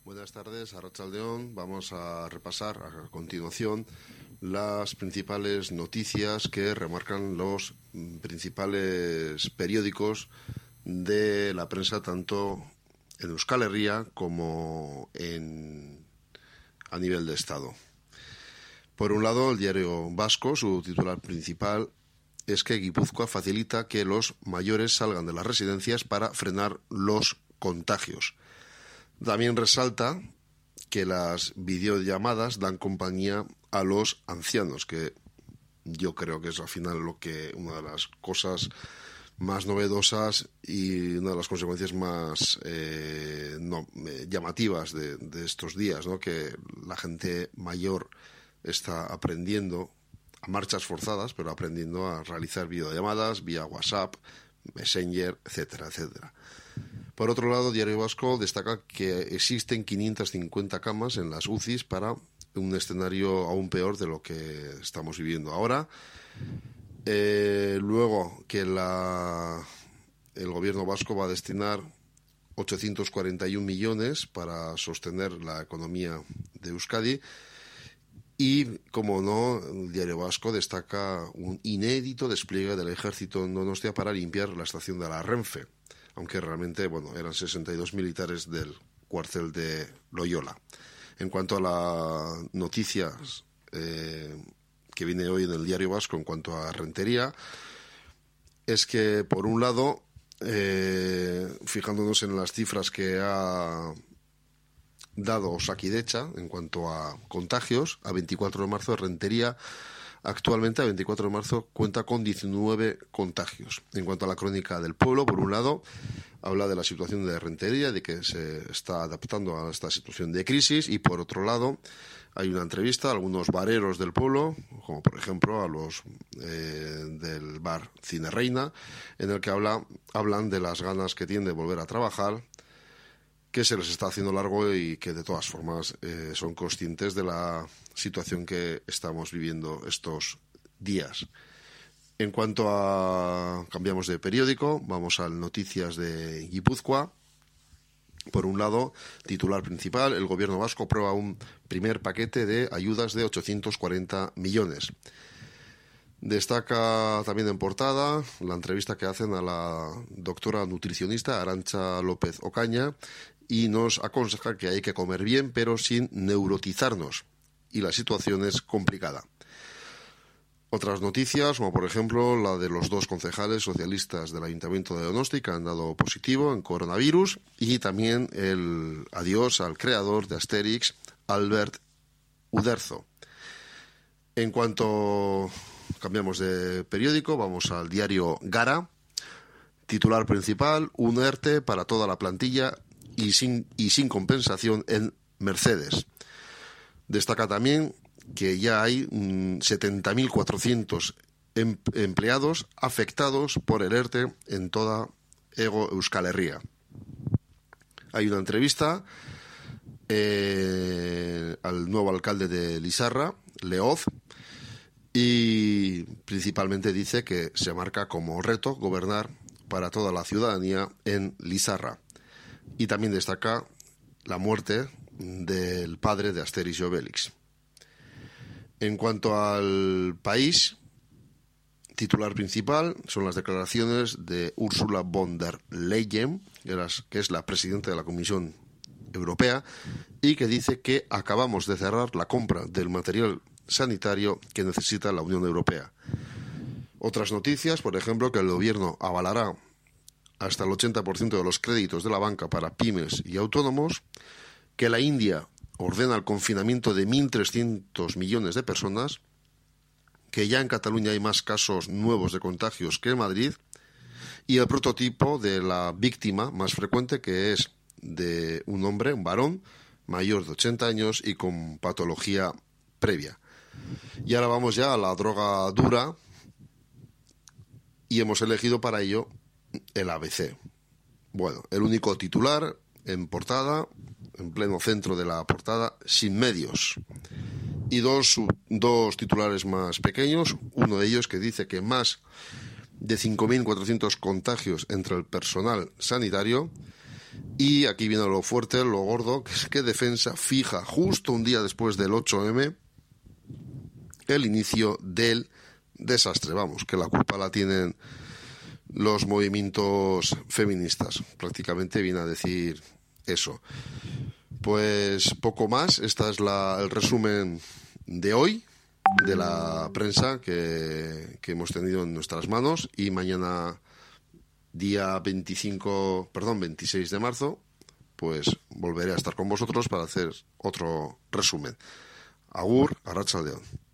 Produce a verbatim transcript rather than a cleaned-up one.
Buenas tardes, Arratsaldeon. Vamos a repasar a continuación las principales noticias que remarcan los principales periódicos de la prensa, tanto en Euskal Herria como en, a nivel de Estado. Por un lado, el Diario Vasco, su titular principal es que Guipúzcoa facilita que los mayores salgan de las residencias para frenar los contagios. También resalta que las videollamadas dan compañía a los ancianos, que yo creo que es al final lo que una de las cosas más novedosas y una de las consecuencias más eh, no, eh, llamativas de, de estos días, ¿no? Que la gente mayor está aprendiendo a marchas forzadas, pero aprendiendo a realizar videollamadas vía WhatsApp, Messenger, etcétera, etcétera. Por otro lado, Diario Vasco destaca que existen quinientas cincuenta camas en las U C Is para un escenario aún peor de lo que estamos viviendo ahora. Eh, luego, que la, el gobierno vasco va a destinar ochocientos cuarenta y un millones para sostener la economía de Euskadi. Y, como no, el Diario Vasco destaca un inédito despliegue del ejército en Donostia para limpiar la estación de la Renfe, aunque realmente, bueno, eran sesenta y dos militares del cuartel de Loyola. En cuanto a las noticias eh, que viene hoy en el Diario Vasco en cuanto a Rentería, es que, por un lado, eh, fijándonos en las cifras que ha dado Osakidetza en cuanto a contagios, a veinticuatro de marzo, Rentería actualmente a veinticuatro de marzo cuenta con diecinueve contagios. En cuanto a la crónica del pueblo, por un lado, habla de la situación de Rentería, de que se está adaptando a esta situación de crisis, y por otro lado hay una entrevista a algunos bareros del pueblo, como por ejemplo a los eh, del bar Cine Reina, en el que habla, hablan de las ganas que tienen de volver a trabajar, que se les está haciendo largo y que de todas formas eh, son conscientes de la situación que estamos viviendo estos días. En cuanto a... cambiamos de periódico, vamos a Noticias de Guipúzcoa. Por un lado, titular principal, el gobierno vasco aprueba un primer paquete de ayudas de ochocientos cuarenta millones. Destaca también en portada la entrevista que hacen a la doctora nutricionista Arantxa López Ocaña, y nos aconseja que hay que comer bien, pero sin neurotizarnos, y la situación es complicada. Otras noticias, como por ejemplo la de los dos concejales socialistas del Ayuntamiento de Donosti que han dado positivo en coronavirus, y también el adiós al creador de Asterix, Albert Uderzo. En cuanto cambiamos de periódico, vamos al diario Gara. Titular principal, un ERTE para toda la plantilla y sin, y sin compensación en Mercedes. Destaca también que ya hay mmm, setenta mil cuatrocientos em, empleados afectados por el ERTE en toda Hego Euskal Herria. Hay una entrevista eh, al nuevo alcalde de Lizarra, Leoz, y principalmente dice que se marca como reto gobernar para toda la ciudadanía en Lizarra. Y también destaca la muerte del padre de Asterix y Obelix. En cuanto al país, titular principal son las declaraciones de Ursula von der Leyen, que es la presidenta de la Comisión Europea, y que dice que acabamos de cerrar la compra del material sanitario que necesita la Unión Europea. Otras noticias, por ejemplo, que el gobierno avalará hasta el ochenta por ciento de los créditos de la banca para pymes y autónomos, que la India ordena el confinamiento de mil trescientos millones de personas, que ya en Cataluña hay más casos nuevos de contagios que en Madrid, y el prototipo de la víctima más frecuente, que es de un hombre, un varón, mayor de ochenta años y con patología previa. Y ahora vamos ya a la droga dura, y hemos elegido para ello el A B C. Bueno, el único titular en portada, en pleno centro de la portada, sin medios. Y dos, dos titulares más pequeños, uno de ellos que dice que más de cinco mil cuatrocientos contagios entre el personal sanitario, Y aquí viene lo fuerte, lo gordo, que es que Defensa fija justo un día después del ocho eme el inicio del desastre. Vamos, que la culpa la tienen los movimientos feministas. Prácticamente viene a decir eso. Pues poco más. Este es la, el resumen de hoy de la prensa que, que hemos tenido en nuestras manos, y mañana día veinticinco, perdón, veintiséis de marzo, pues volveré a estar con vosotros para hacer otro resumen. Agur, arratsaldeon.